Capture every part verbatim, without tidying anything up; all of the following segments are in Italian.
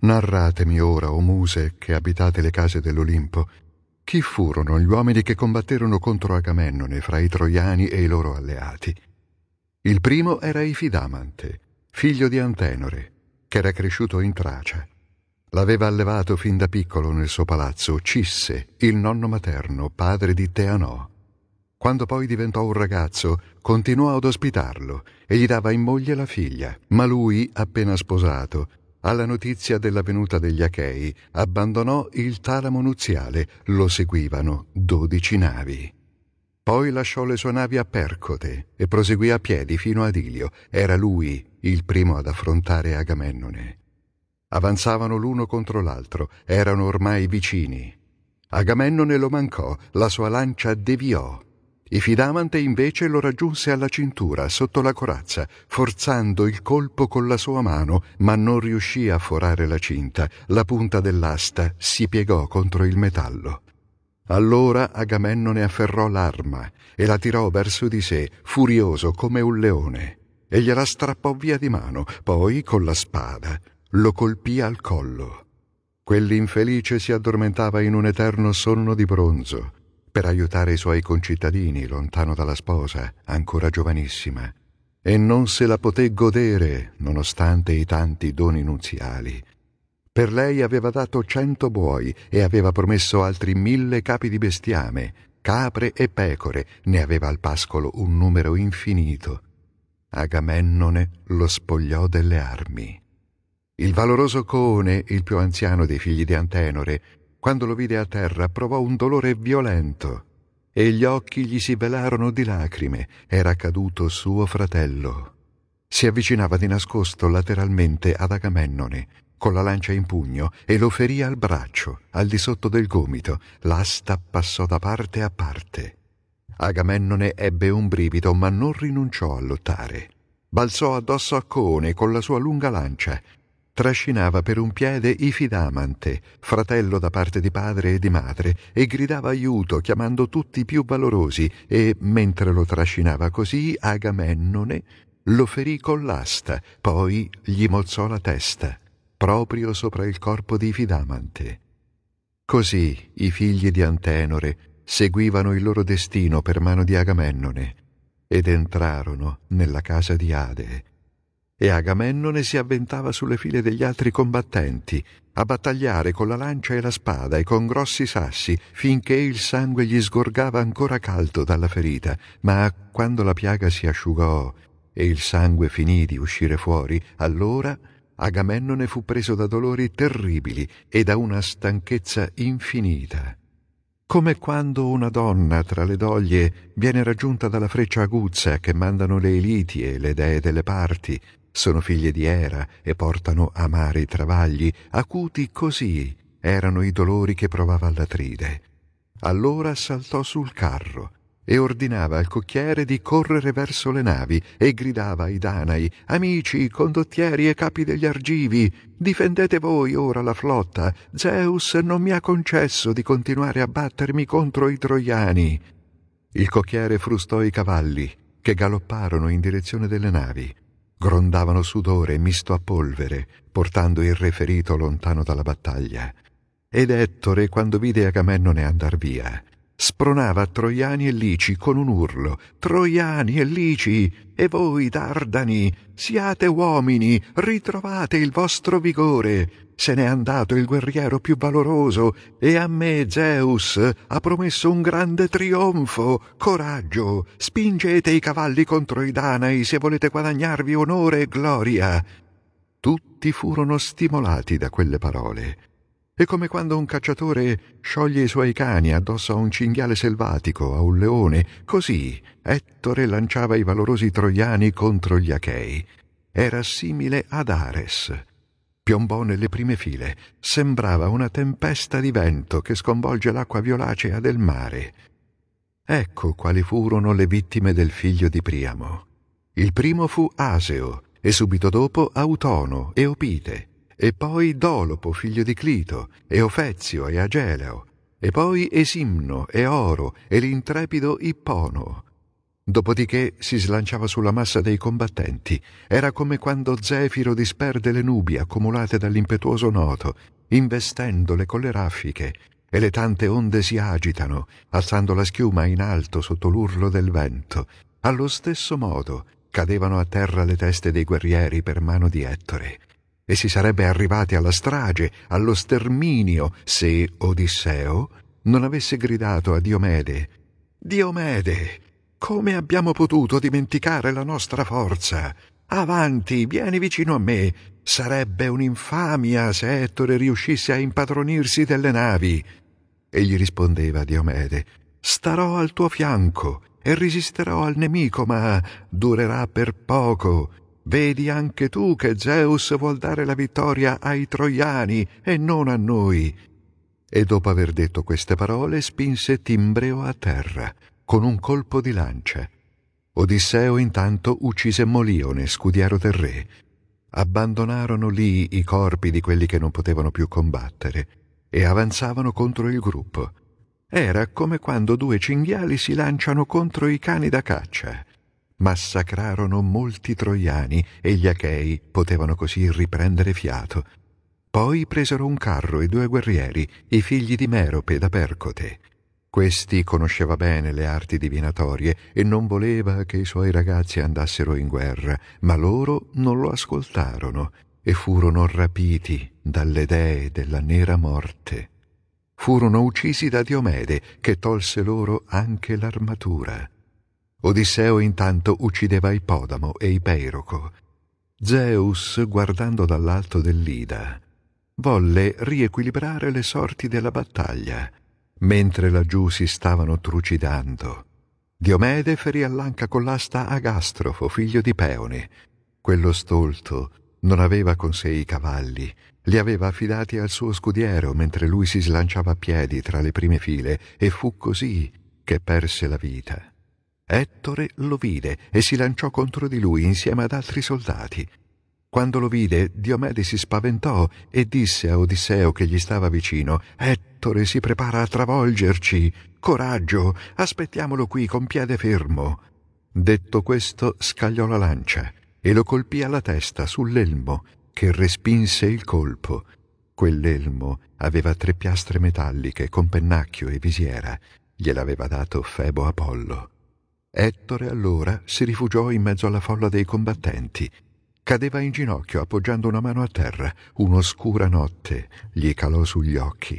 Narratemi ora, o muse, che abitate le case dell'Olimpo, chi furono gli uomini che combatterono contro Agamennone fra i troiani e i loro alleati. Il primo era Ifidamante, figlio di Antenore, che era cresciuto in Tracia. L'aveva allevato fin da piccolo nel suo palazzo Cisse, il nonno materno, padre di Teanò. Quando poi diventò un ragazzo, continuò ad ospitarlo e gli dava in moglie la figlia. Ma lui, appena sposato, alla notizia della venuta degli Achei, abbandonò il talamo nuziale, lo seguivano dodici navi. Poi lasciò le sue navi a Percote e proseguì a piedi fino ad Ilio. Era lui il primo ad affrontare Agamennone. Avanzavano l'uno contro l'altro, erano ormai vicini. Agamennone lo mancò, la sua lancia deviò. Ifidamante invece lo raggiunse alla cintura, sotto la corazza, forzando il colpo con la sua mano, ma non riuscì a forare la cinta. La punta dell'asta si piegò contro il metallo. Allora Agamennone afferrò l'arma e la tirò verso di sé, furioso come un leone, e gliela strappò via di mano. Poi, con la spada, lo colpì al collo. Quell'infelice si addormentava in un eterno sonno di bronzo per aiutare i suoi concittadini, lontano dalla sposa, ancora giovanissima, e non se la poté godere, nonostante i tanti doni nuziali. Per lei aveva dato cento buoi e aveva promesso altri mille capi di bestiame, capre e pecore, ne aveva al pascolo un numero infinito. Agamennone lo spogliò delle armi. Il valoroso Coone, il più anziano dei figli di Antenore, quando lo vide a terra provò un dolore violento e gli occhi gli si velarono di lacrime. Era caduto suo fratello. Si avvicinava di nascosto lateralmente ad Agamennone, con la lancia in pugno, e lo ferì al braccio, al di sotto del gomito. L'asta passò da parte a parte. Agamennone ebbe un brivido, ma non rinunciò a lottare. Balzò addosso a Coone con la sua lunga lancia. Trascinava per un piede Ifidamante, fratello da parte di padre e di madre, e gridava aiuto, chiamando tutti i più valorosi, e, mentre lo trascinava così, Agamennone lo ferì con l'asta, poi gli mozzò la testa, proprio sopra il corpo di Ifidamante. Così i figli di Antenore seguivano il loro destino per mano di Agamennone, ed entrarono nella casa di Ade. E Agamennone si avventava sulle file degli altri combattenti, a battagliare con la lancia e la spada e con grossi sassi, finché il sangue gli sgorgava ancora caldo dalla ferita. Ma quando la piaga si asciugò e il sangue finì di uscire fuori, allora Agamennone fu preso da dolori terribili e da una stanchezza infinita. Come quando una donna tra le doglie viene raggiunta dalla freccia aguzza che mandano le Eliti e le dee delle parti, sono figlie di Era e portano amari travagli, acuti così erano i dolori che provava l'Atride. Allora saltò sul carro e ordinava al cocchiere di correre verso le navi e gridava ai Danai: «Amici, condottieri e capi degli Argivi, difendete voi ora la flotta. Zeus non mi ha concesso di continuare a battermi contro i Troiani». Il cocchiere frustò i cavalli, che galopparono in direzione delle navi. Grondavano sudore misto a polvere, portando il re ferito lontano dalla battaglia. Ed Ettore, quando vide Agamennone andar via, spronava Troiani e Lici con un urlo: «Troiani e Lici, e voi Dardani, siate uomini, ritrovate il vostro vigore. Se n'è andato il guerriero più valoroso, e a me Zeus ha promesso un grande trionfo. Coraggio, spingete i cavalli contro i Danai se volete guadagnarvi onore e gloria». Tutti furono stimolati da quelle parole. E come quando un cacciatore scioglie i suoi cani addosso a un cinghiale selvatico, a un leone, così Ettore lanciava i valorosi troiani contro gli Achei. Era simile ad Ares. Piombò nelle prime file. Sembrava una tempesta di vento che sconvolge l'acqua violacea del mare. Ecco quali furono le vittime del figlio di Priamo. Il primo fu Aseo, e subito dopo Autono e Opite, e poi Dolopo, figlio di Clito, e Ofezio e Ageleo, e poi Esimno e Oro e l'intrepido Ippono. Dopodiché si slanciava sulla massa dei combattenti. Era come quando Zefiro disperde le nubi accumulate dall'impetuoso Noto, investendole con le raffiche, e le tante onde si agitano, alzando la schiuma in alto sotto l'urlo del vento. Allo stesso modo cadevano a terra le teste dei guerrieri per mano di Ettore, e si sarebbe arrivati alla strage, allo sterminio, se Odisseo non avesse gridato a Diomede: «Diomede, come abbiamo potuto dimenticare la nostra forza? Avanti, vieni vicino a me. Sarebbe un'infamia se Ettore riuscisse a impadronirsi delle navi». E gli rispondeva Diomede: «Starò al tuo fianco e resisterò al nemico, ma durerà per poco. Vedi anche tu che Zeus vuol dare la vittoria ai troiani e non a noi». E dopo aver detto queste parole spinse Timbreo a terra con un colpo di lancia. Odisseo intanto uccise Molione, scudiero del re. Abbandonarono lì i corpi di quelli che non potevano più combattere e avanzavano contro il gruppo. Era come quando due cinghiali si lanciano contro i cani da caccia. Massacrarono molti troiani e gli Achei potevano così riprendere fiato. Poi presero un carro e due guerrieri, i figli di Merope da Percote. Questi conosceva bene le arti divinatorie e non voleva che i suoi ragazzi andassero in guerra, ma loro non lo ascoltarono e furono rapiti dalle dee della nera morte. Furono uccisi da Diomede, che tolse loro anche l'armatura. Odisseo intanto uccideva Ippodamo e Ipeiroco. Zeus, guardando dall'alto dell'Ida, volle riequilibrare le sorti della battaglia, mentre laggiù si stavano trucidando. Diomede ferì all'anca con l'asta Agastrofo, figlio di Peone. Quello stolto non aveva con sé i cavalli, li aveva affidati al suo scudiero mentre lui si slanciava a piedi tra le prime file, e fu così che perse la vita. Ettore lo vide e si lanciò contro di lui insieme ad altri soldati. Quando lo vide, Diomede si spaventò e disse a Odisseo che gli stava vicino: «Ettore si prepara a travolgerci. Coraggio, aspettiamolo qui con piede fermo». Detto questo, scagliò la lancia e lo colpì alla testa sull'elmo, che respinse il colpo. Quell'elmo aveva tre piastre metalliche con pennacchio e visiera. Gliel'aveva dato Febo Apollo. Ettore allora si rifugiò in mezzo alla folla dei combattenti. Cadeva in ginocchio appoggiando una mano a terra. Un'oscura notte gli calò sugli occhi.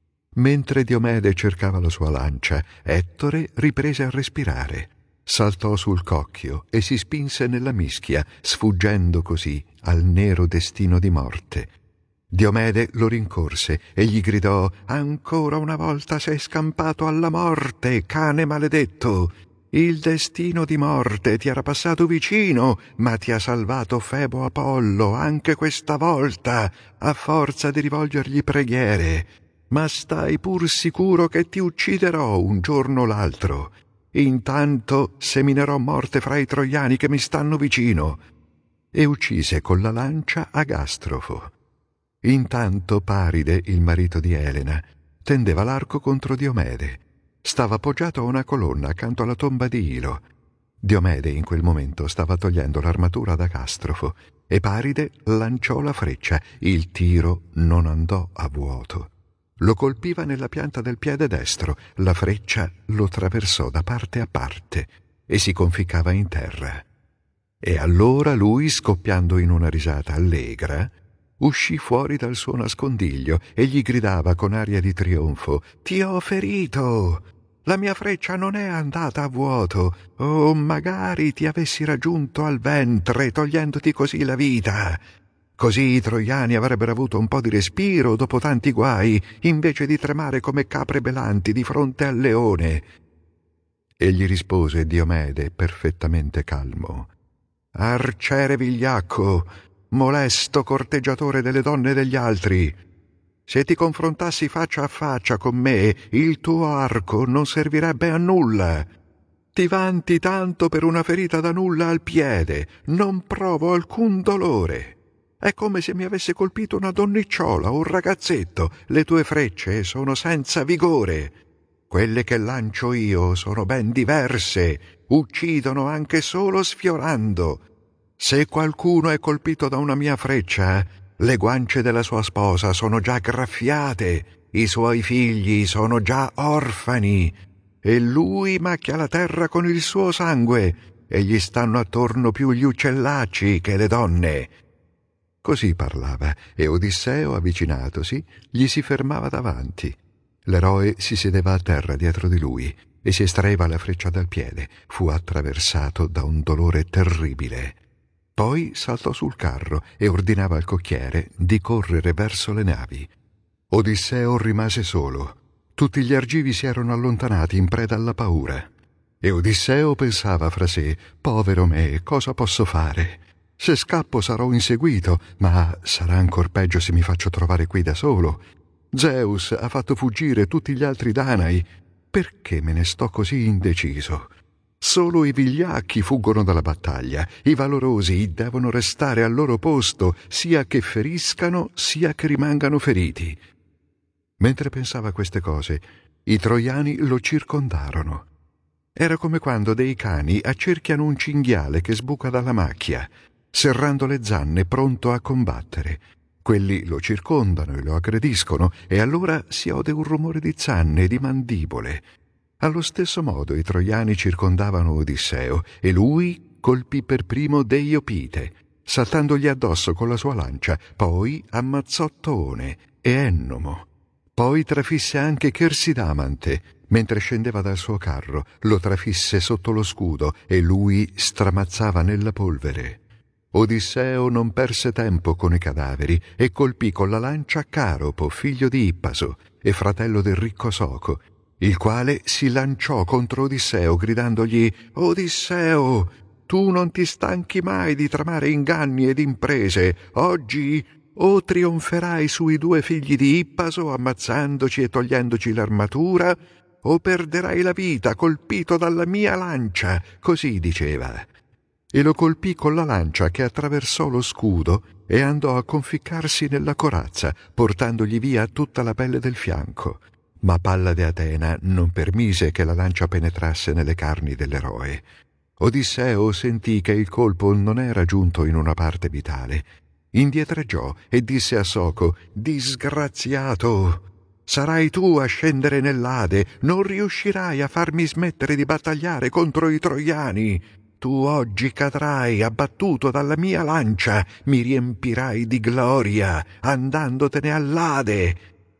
Mentre Diomede cercava la sua lancia, Ettore riprese a respirare. Saltò sul cocchio e si spinse nella mischia, sfuggendo così al nero destino di morte. Diomede lo rincorse e gli gridò: «Ancora una volta sei scampato alla morte, cane maledetto! Il destino di morte ti era passato vicino, ma ti ha salvato Febo Apollo anche questa volta, a forza di rivolgergli preghiere. Ma stai pur sicuro che ti ucciderò un giorno o l'altro. Intanto seminerò morte fra i troiani che mi stanno vicino». E uccise con la lancia Agastrofo. Intanto Paride, il marito di Elena, tendeva l'arco contro Diomede. Stava appoggiato a una colonna accanto alla tomba di Ilo. Diomede in quel momento stava togliendo l'armatura ad Agastrofo e Paride lanciò la freccia. Il tiro non andò a vuoto. Lo colpiva nella pianta del piede destro. La freccia lo traversò da parte a parte e si conficcava in terra. E allora lui, scoppiando in una risata allegra, uscì fuori dal suo nascondiglio e gli gridava con aria di trionfo: «Ti ho ferito! La mia freccia non è andata a vuoto. Oh, magari ti avessi raggiunto al ventre, togliendoti così la vita. Così i troiani avrebbero avuto un po' di respiro dopo tanti guai, invece di tremare come capre belanti di fronte al leone». E gli rispose Diomede, perfettamente calmo: «Arciere vigliacco, molesto corteggiatore delle donne degli altri, se ti confrontassi faccia a faccia con me, il tuo arco non servirebbe a nulla. Ti vanti tanto per una ferita da nulla al piede, non provo alcun dolore. È come se mi avesse colpito una donnicciola o un ragazzetto. Le tue frecce sono senza vigore. Quelle che lancio io sono ben diverse. uccidono anche solo sfiorando. Se qualcuno è colpito da una mia freccia, le guance della sua sposa sono già graffiate, i suoi figli sono già orfani, e lui macchia la terra con il suo sangue, e gli stanno attorno più gli uccellacci che le donne. Così parlava, e Odisseo, avvicinatosi, gli si fermava davanti. L'eroe si sedeva a terra dietro di lui e si estraeva la freccia dal piede. Fu attraversato da un dolore terribile. Poi saltò sul carro e ordinava al cocchiere di correre verso le navi. Odisseo rimase solo. Tutti gli argivi si erano allontanati in preda alla paura. E Odisseo pensava fra sé: povero me, cosa posso fare? Se scappo sarò inseguito, ma sarà ancor peggio se mi faccio trovare qui da solo. Zeus ha fatto fuggire tutti gli altri Danai. Perché me ne sto così indeciso? Solo i vigliacchi fuggono dalla battaglia, i valorosi devono restare al loro posto, sia che feriscano, sia che rimangano feriti. Mentre pensava queste cose, i troiani lo circondarono. Era come quando dei cani accerchiano un cinghiale che sbuca dalla macchia, serrando le zanne pronto a combattere. Quelli lo circondano e lo aggrediscono, e allora si ode un rumore di zanne e di mandibole. Allo stesso modo i troiani circondavano Odisseo, e lui colpì per primo Deiopite, saltandogli addosso con la sua lancia, poi ammazzò Toone e Ennomo. Poi trafisse anche Chersidamante, mentre scendeva dal suo carro, lo trafisse sotto lo scudo, e lui stramazzava nella polvere. Odisseo non perse tempo con i cadaveri e colpì con la lancia Caropo, figlio di Ippaso e fratello del ricco Soco, il quale si lanciò contro Odisseo gridandogli: «Odisseo, tu non ti stanchi mai di tramare inganni ed imprese. Oggi o trionferai sui due figli di Ippaso ammazzandoci e togliendoci l'armatura, o perderai la vita colpito dalla mia lancia», così diceva. E lo colpì con la lancia che attraversò lo scudo e andò a conficcarsi nella corazza, portandogli via tutta la pelle del fianco. Ma Pallade Atena non permise che la lancia penetrasse nelle carni dell'eroe. Odisseo sentì che il colpo non era giunto in una parte vitale. Indietreggiò e disse a Soco: «Disgraziato! Sarai tu a scendere nell'Ade, non riuscirai a farmi smettere di battagliare contro i troiani. Tu oggi cadrai abbattuto dalla mia lancia, mi riempirai di gloria, andandotene all'Ade».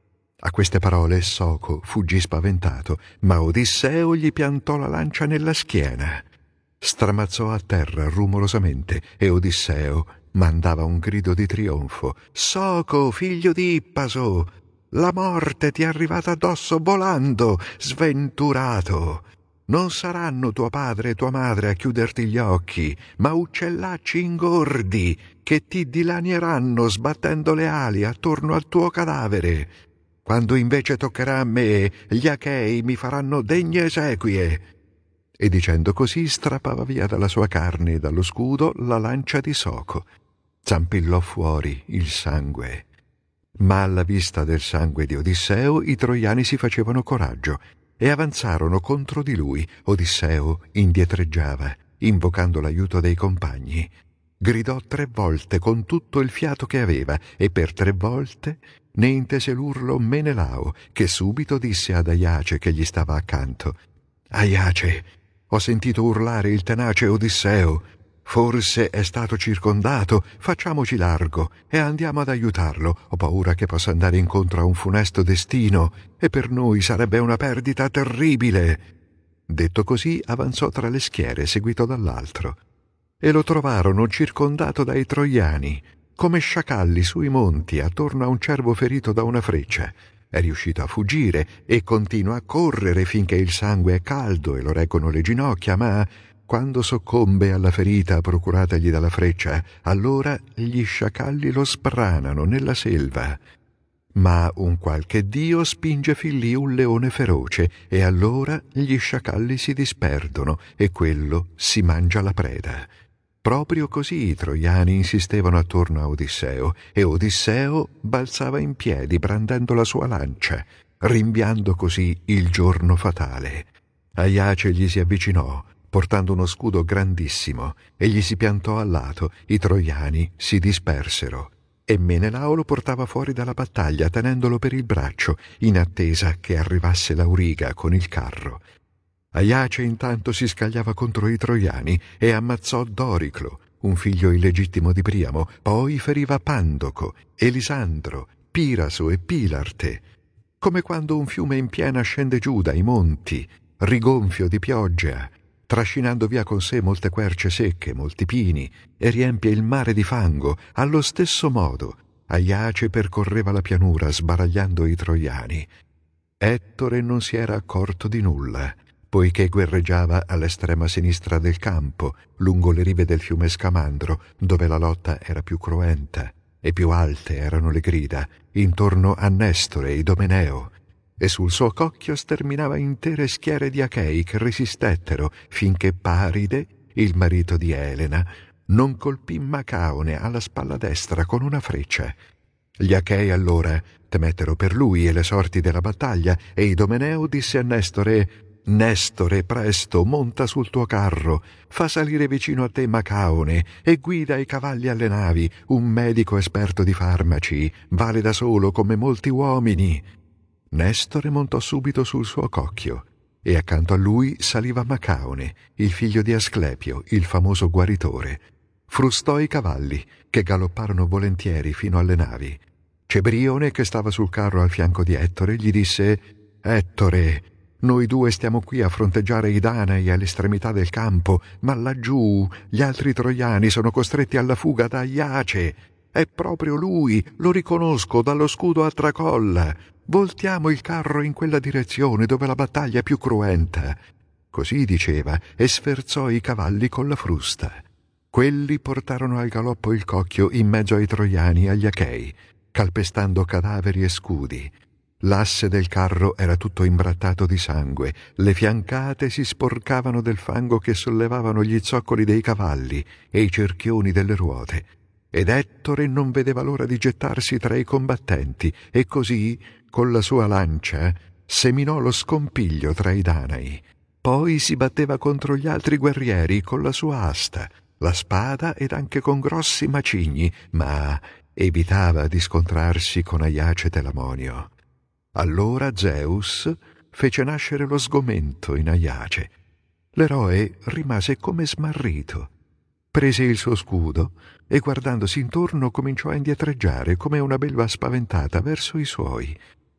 A queste parole Soco fuggì spaventato, ma Odisseo gli piantò la lancia nella schiena. Stramazzò a terra rumorosamente e Odisseo mandava un grido di trionfo: «Soco, figlio di Ippaso, la morte ti è arrivata addosso volando, sventurato! Non saranno tuo padre e tua madre a chiuderti gli occhi, ma uccellacci ingordi che ti dilanieranno sbattendo le ali attorno al tuo cadavere. Quando invece toccherà a me, gli Achei mi faranno degne esequie». E dicendo così strappava via dalla sua carne e dallo scudo la lancia di Soco. Zampillò fuori il sangue. Ma alla vista del sangue di Odisseo i troiani si facevano coraggio e avanzarono contro di lui. Odisseo indietreggiava, invocando l'aiuto dei compagni. Gridò tre volte con tutto il fiato che aveva, e per tre volte ne intese l'urlo Menelao, che subito disse ad Aiace che gli stava accanto: «Aiace, ho sentito urlare il tenace Odisseo. Forse è stato circondato, facciamoci largo e andiamo ad aiutarlo. Ho paura che possa andare incontro a un funesto destino, e per noi sarebbe una perdita terribile». Detto così, avanzò tra le schiere, seguito dall'altro. E lo trovarono circondato dai troiani, come sciacalli sui monti, attorno a un cervo ferito da una freccia. È riuscito a fuggire e continua a correre finché il sangue è caldo e lo reggono le ginocchia, ma quando soccombe alla ferita procuratagli dalla freccia, allora gli sciacalli lo sbranano nella selva. Ma un qualche dio spinge fin lì un leone feroce, e allora gli sciacalli si disperdono e quello si mangia la preda. Proprio così i troiani insistevano attorno a Odisseo, e Odisseo balzava in piedi brandendo la sua lancia, rinviando così il giorno fatale. Aiace gli si avvicinò, portando uno scudo grandissimo, e gli si piantò al lato. I troiani si dispersero, e Menelao lo portava fuori dalla battaglia, tenendolo per il braccio, in attesa che arrivasse Lauriga con il carro. Aiace intanto si scagliava contro i troiani e ammazzò Doriclo, un figlio illegittimo di Priamo, poi feriva Pandoco, Elisandro, Piraso e Pilarte. Come quando un fiume in piena scende giù dai monti, rigonfio di pioggia, trascinando via con sé molte querce secche, molti pini, e riempie il mare di fango, allo stesso modo Aiace percorreva la pianura sbaragliando i troiani. Ettore non si era accorto di nulla, poiché guerreggiava all'estrema sinistra del campo, lungo le rive del fiume Scamandro, dove la lotta era più cruenta e più alte erano le grida, intorno a Nestore e Idomeneo, e sul suo cocchio sterminava intere schiere di Achei che resistettero finché Paride, il marito di Elena, non colpì Macaone alla spalla destra con una freccia. Gli Achei allora temettero per lui e le sorti della battaglia, e Idomeneo disse a Nestore: «Nestore, presto, monta sul tuo carro, fa salire vicino a te Macaone e guida i cavalli alle navi. Un medico esperto di farmaci vale da solo come molti uomini». Nestore montò subito sul suo cocchio, e accanto a lui saliva Macaone, il figlio di Asclepio, il famoso guaritore. Frustò i cavalli, che galopparono volentieri fino alle navi. Cebrione, che stava sul carro al fianco di Ettore, gli disse: «Ettore, noi due stiamo qui a fronteggiare i Danai all'estremità del campo, ma laggiù gli altri troiani sono costretti alla fuga da Aiace. È proprio lui, lo riconosco dallo scudo a tracolla. Voltiamo il carro in quella direzione dove la battaglia è più cruenta». Così diceva, e sferzò i cavalli con la frusta. Quelli portarono al galoppo il cocchio in mezzo ai troiani e agli Achei, calpestando cadaveri e scudi. L'asse del carro era tutto imbrattato di sangue, le fiancate si sporcavano del fango che sollevavano gli zoccoli dei cavalli e i cerchioni delle ruote, ed Ettore non vedeva l'ora di gettarsi tra i combattenti, e così, con la sua lancia, seminò lo scompiglio tra i Danai. Poi si batteva contro gli altri guerrieri con la sua asta, la spada ed anche con grossi macigni, ma evitava di scontrarsi con Aiace Telamonio. Allora Zeus fece nascere lo sgomento in Aiace. L'eroe rimase come smarrito. Prese il suo scudo e, guardandosi intorno, cominciò a indietreggiare come una belva spaventata verso i suoi.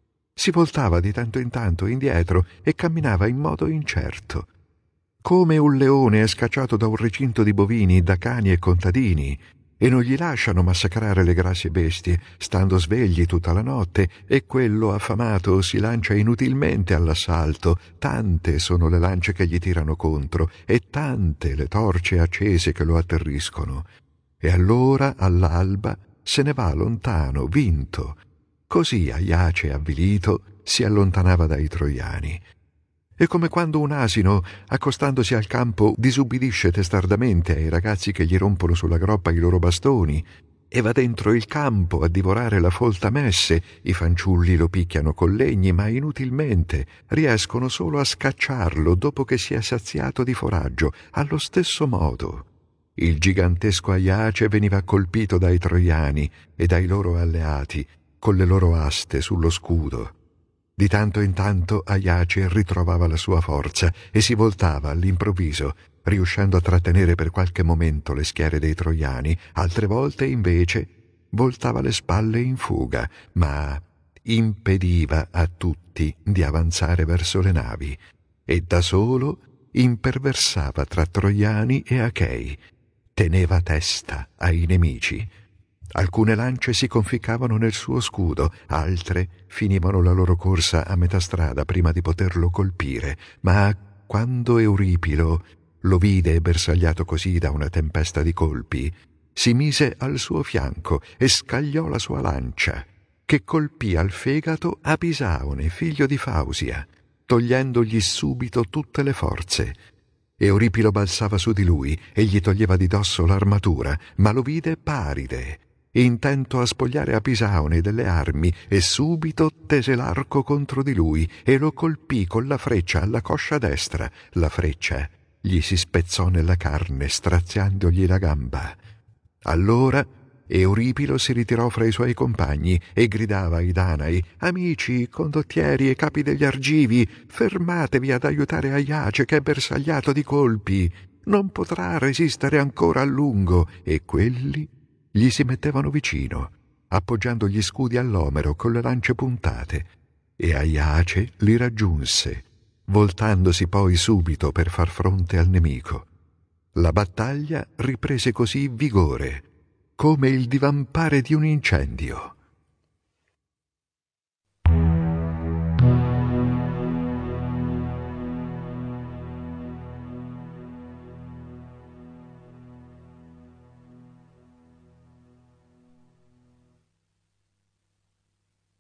Si voltava di tanto in tanto indietro e camminava in modo incerto. Come un leone è scacciato da un recinto di bovini, da cani e contadini, e non gli lasciano massacrare le grasse bestie, stando svegli tutta la notte, e quello affamato si lancia inutilmente all'assalto. Tante sono le lance che gli tirano contro, e tante le torce accese che lo atterriscono. E allora, all'alba, se ne va lontano, vinto. Così Aiace, avvilito, si allontanava dai troiani. È come quando un asino, accostandosi al campo, disubbidisce testardamente ai ragazzi che gli rompono sulla groppa i loro bastoni, e va dentro il campo a divorare la folta messe. I fanciulli lo picchiano con legni, ma inutilmente, riescono solo a scacciarlo dopo che si è saziato di foraggio. Allo stesso modo, il gigantesco Aiace veniva colpito dai troiani e dai loro alleati, con le loro aste sullo scudo. Di tanto in tanto Aiace ritrovava la sua forza e si voltava all'improvviso, riuscendo a trattenere per qualche momento le schiere dei troiani. Altre volte, invece, voltava le spalle in fuga, ma impediva a tutti di avanzare verso le navi, e da solo imperversava tra troiani e Achei. Teneva testa ai nemici. Alcune lance si conficcavano nel suo scudo, altre finivano la loro corsa a metà strada prima di poterlo colpire, ma quando Euripilo lo vide bersagliato così da una tempesta di colpi, si mise al suo fianco e scagliò la sua lancia, che colpì al fegato Apisaone, figlio di Fausia, togliendogli subito tutte le forze. Euripilo balzava su di lui e gli toglieva di dosso l'armatura, ma lo vide Paride, intento a spogliare Apisaone delle armi, e subito tese l'arco contro di lui e lo colpì con la freccia alla coscia destra. La freccia gli si spezzò nella carne, straziandogli la gamba. Allora Euripilo si ritirò fra i suoi compagni e gridava ai Danai: «Amici, condottieri e capi degli argivi, fermatevi ad aiutare Aiace che è bersagliato di colpi. Non potrà resistere ancora a lungo». E quelli gli si mettevano vicino, appoggiando gli scudi all'omero con le lance puntate, e Aiace li raggiunse, voltandosi poi subito per far fronte al nemico. La battaglia riprese così vigore, come il divampare di un incendio.